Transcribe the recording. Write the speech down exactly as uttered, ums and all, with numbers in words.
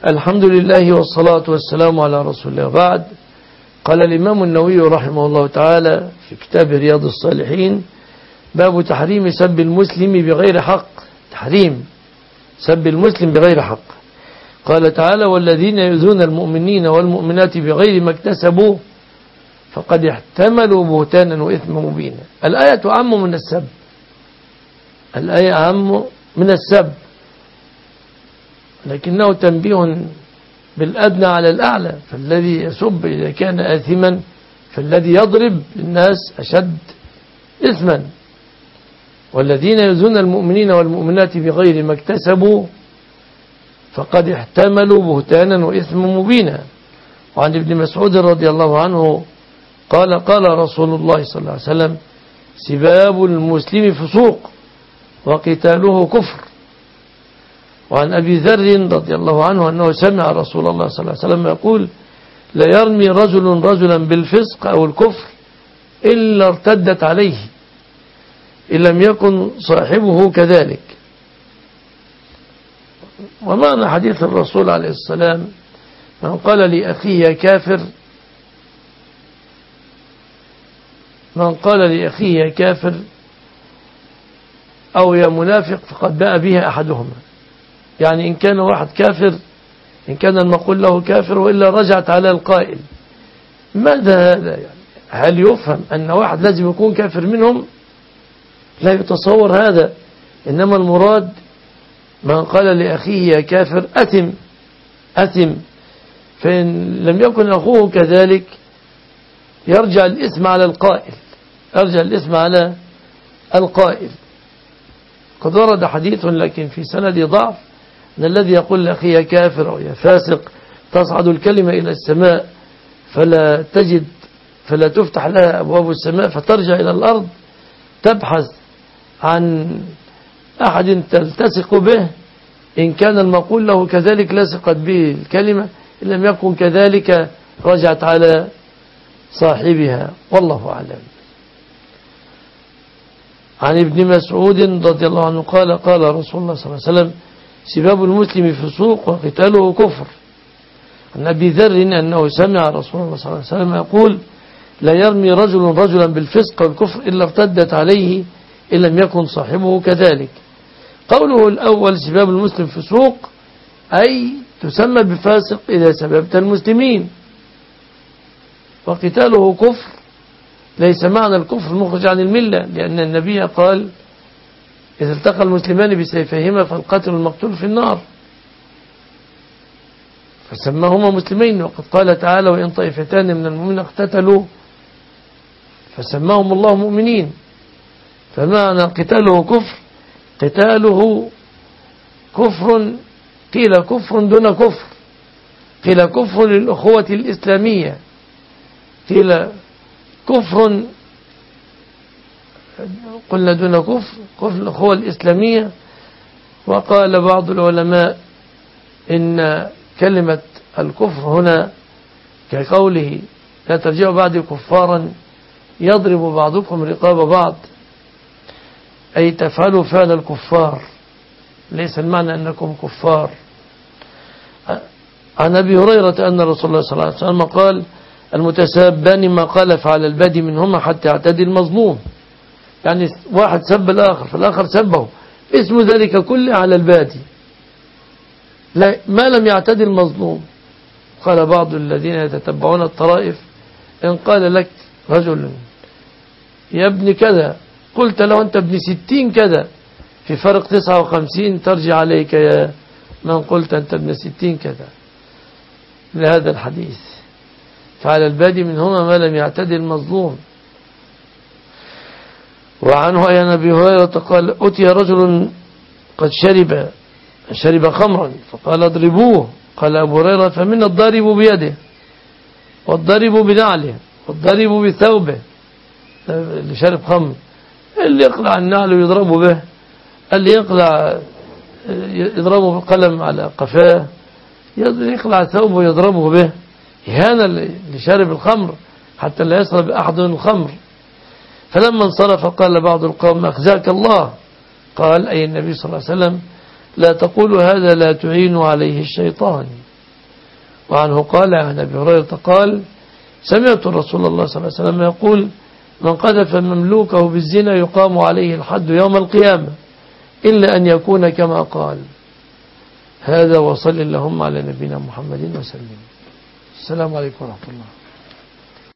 الحمد لله والصلاة والسلام على رسول الله. بعد، قال الإمام النووي رحمه الله تعالى في كتاب رياض الصالحين: باب تحريم سب المسلم بغير حق. تحريم سب المسلم بغير حق. قال تعالى: والذين يؤذون المؤمنين والمؤمنات بغير ما اكتسبوا فقد احتملوا بهتانا وإثما مبينا. الآية أعم من السب. الآية أعم من السب، لكنه تنبيه بالأدنى على الأعلى. فالذي يسب إذا كان آثما فالذي يضرب الناس أشد إثما. والذين يؤذون المؤمنين والمؤمنات بغير ما اكتسبوا فقد احتملوا بهتانا وإثما مبينا. وعن ابن مسعود رضي الله عنه قال: قال رسول الله صلى الله عليه وسلم: سباب المسلم فسوق وقتاله كفر. وعن أبي ذر رضي الله عنه أنه سمع رسول الله صلى الله عليه وسلم يقول: لا يرمي رجل رجلا بالفسق أو الكفر إلا ارتدت عليه إن لم يكن صاحبه كذلك. ومعنى حديث الرسول عليه السلام: من قال لأخيه يا كافر من قال لأخيه يا كافر أو يا منافق فقد باء بها أحدهما. يعني إن كان واحد كافر، إن كان المقول له كافر وإلا رجعت على القائل. ماذا هذا؟ يعني هل يفهم أن واحد لازم يكون كافر منهم؟ لا يتصور هذا. إنما المراد من قال لأخيه يا كافر أثم أثم فإن لم يكن أخوه كذلك يرجع الإثم على القائل يرجع الإثم على القائل. قد ورد حديث لكن في سند ضعف أن الذي يقول لأخيه يا كافر أو يا فاسق تصعد الكلمة إلى السماء فلا تجد فلا تفتح لها أبواب السماء فترجع إلى الأرض تبحث عن أحد تلتصق به. إن كان المقول له كذلك لصقت به الكلمة، إن لم يكن كذلك رجعت على صاحبها، والله أعلم. عن ابن مسعود رضي الله عنه قال: قال رسول الله صلى الله عليه وسلم: سباب المسلم فسوق وقتاله كفر. عن أبي ذر أنه سمع رسول الله صلى الله عليه وسلم يقول: لا يرمي رجل رجلا بالفسق والكفر إلا ارتدت عليه إن لم يكن صاحبه كذلك. قوله الأول سباب المسلم فسوق، أي تسمى بفاسق إذا سببت المسلمين. وقتاله كفر ليس معنى الكفر المخرج عن الملة، لأن النبي قال: إذا التقى المسلمان بسيفيهما فالقاتل والمقتول في النار، فسماهما مسلمين. وقد قال تعالى: وإن طائفتان من المؤمنين اقتتلوا فسماهم الله مؤمنين. فمعنى قتاله كفر، قتاله كفر، قيل كفر دون كفر، قيل كفر للأخوة الإسلامية، قيل كفر قلنا دون كفر كفر الأخوة الإسلامية. وقال بعض العلماء إن كلمة الكفر هنا كقوله: لا ترجعوا بعدي كفارا يضرب بعضكم رقاب بعض، أي تفعلوا فعل الكفار، ليس المعنى أنكم كفار. عن أبي هريرة أن رسول الله صلى الله عليه وسلم قال: المتسابان ما قال فعلى البادي منهما حتى يعتدي المظلوم. يعني واحد سب الآخر فالآخر سبه، اسم ذلك كله على البادي لا ما لم يعتدي المظلوم. قال بعض الذين يتتبعون الطرائف: إن قال لك رجل يا ابن كذا قلت له أنت ابن ستين كذا، في فرق تسعة وخمسين، ترجع عليك يا من قلت أنت ابن ستين كذا، لهذا الحديث. فعلى البادي منهما ما لم يعتدي المظلوم. وعنه أن أبي هريرة قال: أتي رجل قد شرب شرب خمرا فقال: اضربوه. قال أبو هريرة: فمن الضارب بيده والضارب بنعله والضارب بثوبه. اللي شرب خمر اللي يقلع النعل ويضربه به، اللي يقلع يضربه بقلم على قفاه، يقلع ثوبه ويضربه به. هذا اللي شارب الخمر حتى لا يشرب أحد الخمر. فلما انصرف قال بعض القوم: أخزاك الله. قال: أي النبي صلى الله عليه وسلم: لا تقولوا هذا لا تعين عليه الشيطان. وعنه قال عن أبي هريرة قال سمعت رسول الله صلى الله عليه وسلم يقول من قذف مملوكه بالزنا يقام عليه الحد يوم القيامة إلا أن يكون كما قال. هذا وصل اللهم على نبينا محمد وسلم. السلام عليكم ورحمة الله.